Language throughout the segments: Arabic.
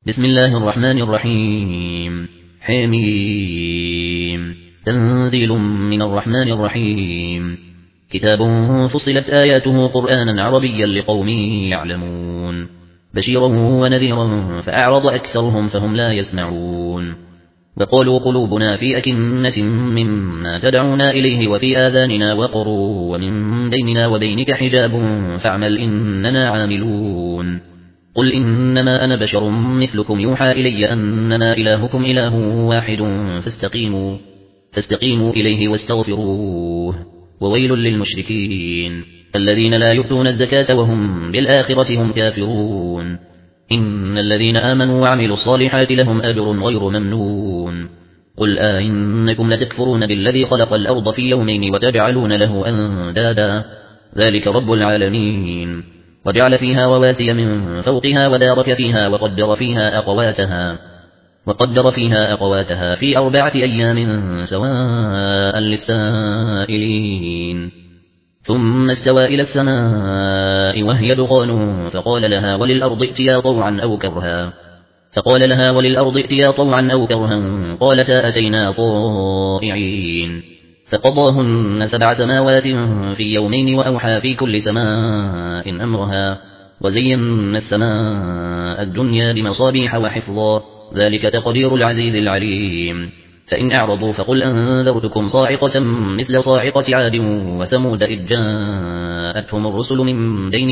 بسم الله الرحمن الرحيم. حميم. تنزيل من الرحمن الرحيم. كتاب فصلت آياته قرآنا عربيا لقوم يعلمون، بشيرا ونذيرا فأعرض أكثرهم فهم لا يسمعون. وقالوا قلوبنا في أكنة مما تدعونا إليه وفي آذاننا وقر ومن بيننا وبينك حجاب فاعمل إننا عاملون. قل إنما أنا بشر مثلكم يوحى إلي أنما إلهكم إله واحد فاستقيموا إليه واستغفروه. وويل للمشركين الذين لا يؤتون الزكاة وهم بالآخرة هم كافرون. إن الذين آمنوا وعملوا الصالحات لهم أجر غير ممنون. قل إنكم لتكفرون بالذي خلق الأرض في يومين وتجعلون له أندادا ذلك رب العالمين. وجعل فيها رواسي من فوقها وبارك فيها وقدر فيها أقواتها في 4 أيام سواء للسائلين. ثم استوى إلى السماء وهي دخان فقال لها وللأرض ائتيا طوعا أو كرها قالتا أتينا طائعين. فقضاهن 7 سماوات في يومين وأوحى في كل سماء أمرها وزينا السماء الدنيا بمصابيح وحفظا ذلك تقدير العزيز العليم. فإن أعرضوا فقل أنذرتكم صاعقة مثل صاعقة عاد وثمود إذ جاءتهم الرسل من بين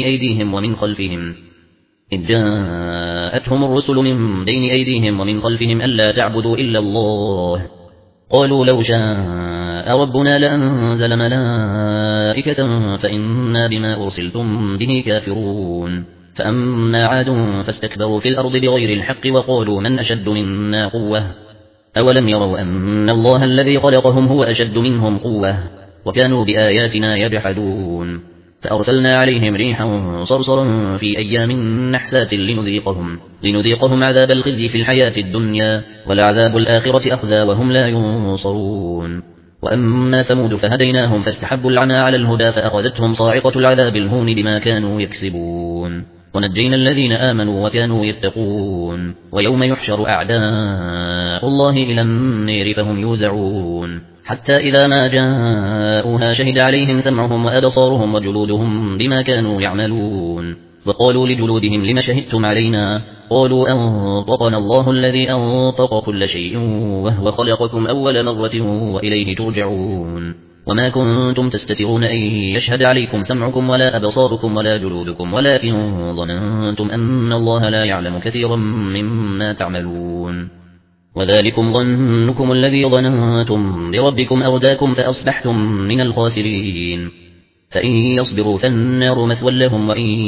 أيديهم ومن خلفهم ألا تعبدوا إلا الله. قالوا لو شاء ربنا لأنزل ملائكة فإنا بما أرسلتم به كافرون. فأما عاد فاستكبروا في الأرض بغير الحق وقالوا من أشد منا قوة أولم يروا أن الله الذي خلقهم هو أشد منهم قوة وكانوا بآياتنا يجحدون. فأرسلنا عليهم ريحا صرصرا في أيام نحسات لنذيقهم عذاب الخزي في الحياة الدنيا ولعذاب الآخرة أخزى وهم لا ينصرون. وأما ثمود فهديناهم فاستحبوا العمى على الهدى فأخذتهم صاعقة العذاب الهون بما كانوا يكسبون. ونجينا الذين آمنوا وكانوا يتقون. ويوم يحشر أعداء الله إلى النار فهم يوزعون حتى إذا ما جاءوها شهد عليهم سمعهم وأبصارهم وجلودهم بما كانوا يعملون. وقالوا لجلودهم لم شهدتم علينا قالوا أنطقنا الله الذي أنطق كل شيء وهو خلقكم أول مرة وإليه ترجعون. وما كنتم تستترون أن يشهد عليكم سمعكم ولا أبصاركم ولا جلودكم ولكن ظننتم أن الله لا يعلم كثيرا مما تعملون. وذلكم ظنكم الذي ظننتم بربكم أرداكم فأصبحتم من الخاسرين. فإن يصبروا فالنار مثوى لهم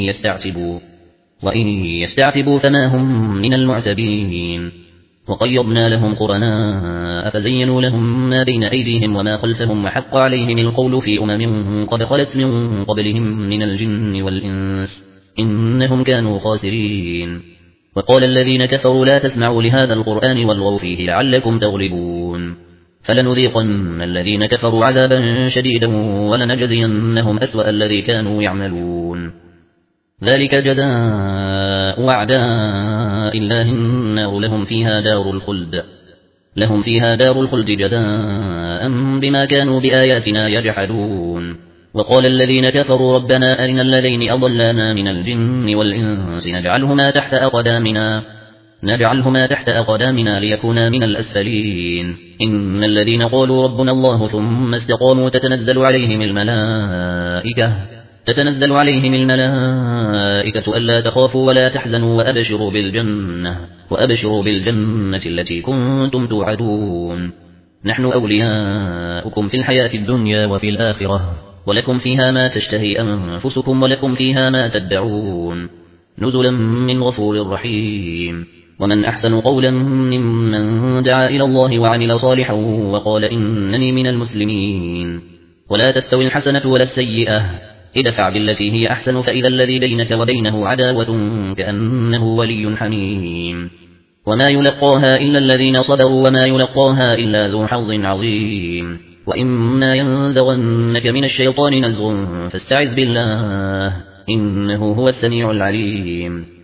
وإن يستعتبوا فما هم من المعتبين. وقيضنا لهم قرناء فزينوا لهم ما بين أيديهم وما خلفهم وحق عليهم القول في قد خلت من قبلهم من الجن والإنس إنهم كانوا خاسرين. وقال الذين كفروا لا تسمعوا لهذا القرآن والغوا فيه لعلكم تغلبون. فلنذيقن الذين كفروا عذابا شديدا ولنجزينهم أسوأ الذي كانوا يعملون. ذلك جزاء أعداء الله النار لهم فيها دار الخلد جزاء بما كانوا بآياتنا يجحدون. وقال الذين كفروا ربنا أرنا الذين أضلانا من الجن والإنس نجعلهما تحت أقدامنا ليكونا من الأسفلين. إن الذين قالوا ربنا الله ثم استقاموا تتنزل عليهم الملائكة ألا تخافوا ولا تحزنوا وأبشروا بالجنة التي كنتم توعدون. نحن أولياؤكم في الحياة الدنيا وفي الآخرة ولكم فيها ما تشتهي أنفسكم ولكم فيها ما تدعون نزلا من غفور رحيم. ومن أحسن قولا ممن دعا إلى الله وعمل صالحا وقال إنني من المسلمين. ولا تستوي الحسنة ولا السيئة ادفع بالتي هي أحسن فإذا الذي بينك وبينه عداوة كأنه ولي حميم. وما يلقاها إلا الذين صبروا وما يلقاها إلا ذو حظ عظيم. وإما ينزغنك من الشيطان نزغ فاستعذ بالله إنه هو السميع العليم.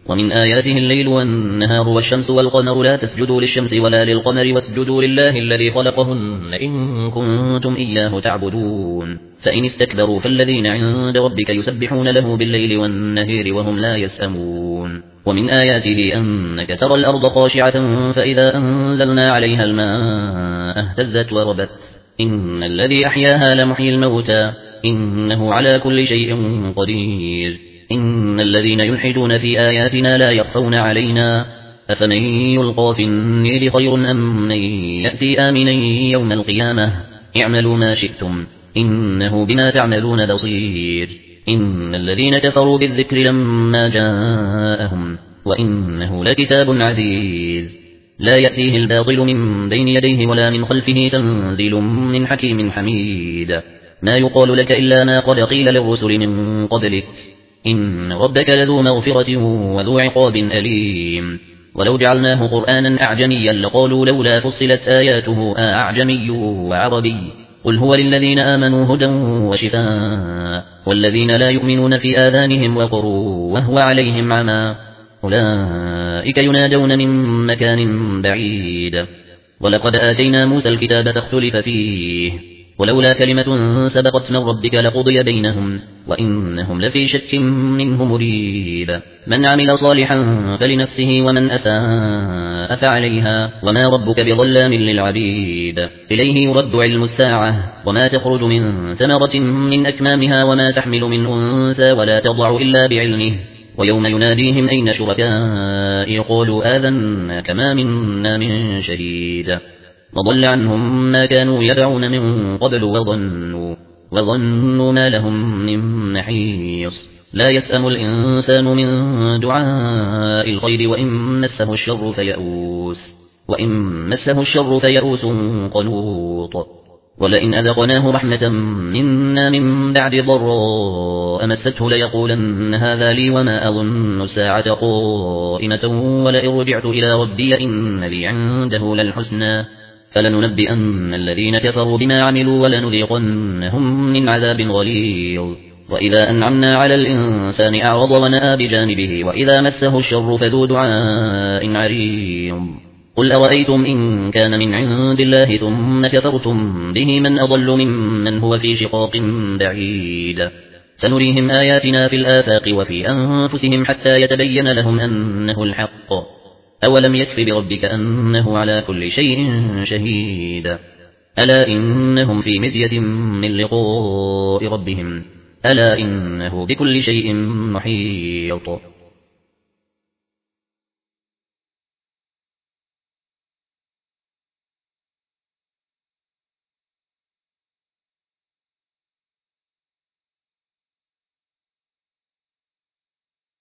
ومن آياته الليل والنهار والشمس والقمر لا تسجدوا للشمس ولا للقمر واسجدوا لله الذي خلقهن إن كنتم إياه تعبدون فإن استكبروا فالذين عند ربك يسبحون له بالليل والنهار وهم لا يسأمون ومن آياته أنك ترى الأرض خاشعة فإذا أنزلنا عليها الماء اهتزت وربت إن الذي أحياها لمحيي الموتى إنه على كل شيء قدير إن الذين يلحدون في آياتنا لا يخفون علينا أفمن يلقى في النير خير أم من يأتي آمنا يوم القيامة اعملوا ما شئتم إنه بما تعملون بصير إن الذين كفروا بالذكر لما جاءهم وإنه لكتاب عزيز لا يأتيه الباطل من بين يديه ولا من خلفه تنزيل من حكيم حميد ما يقال لك إلا ما قد قيل للرسل من قبلك إن ربك لذو مغفرة وذو عقاب أليم ولو جعلناه قرآنا أعجميا لقالوا لولا فصلت آياته أعجمي وعربي قل هو للذين آمنوا هدى وشفاء والذين لا يؤمنون في آذانهم وقر وهو عليهم عمى أولئك ينادون من مكان بعيد ولقد آتينا موسى الكتاب فاختلف فيه ولولا كلمة سبقت من ربك لقضي بينهم وإنهم لفي شك منه مريب من عمل صالحا فلنفسه ومن أساء فعليها وما ربك بظلام للعبيد إليه يرد علم الساعة وما تخرج من ثمرة من أكمامها وما تحمل من أنثى ولا تضع إلا بعلمه ويوم يناديهم أين شركائي قالوا آذنا كما منا من شهيد وضل عنهم ما كانوا يدعون من قبل وظنوا ما لهم من محيص لا يسأم الإنسان من دعاء الخير وإن مسه الشر فيئوس قنوط ولئن أذقناه رحمة منا من بعد ضراء مسته ليقولن هذا لي وما أظن الساعة قائمة ولئن رجعت إلى ربي إن لي عنده للحسنى فلننبئن الذين كفروا بما عملوا ولنذيقنهم من عذاب غليظ وإذا أنعمنا على الإنسان أعرض ونأى بجانبه وإذا مسه الشر فذو دعاء عريض قل أرأيتم إن كان من عند الله ثم كفرتم به من أضل ممن هو في شقاق بعيد سنريهم آياتنا في الآفاق وفي أنفسهم حتى يتبين لهم أنه الحق أولم يكف بربك أنه على كل شيء شهيد ألا إنهم في مذية من لقاء ربهم ألا إنه بكل شيء محيط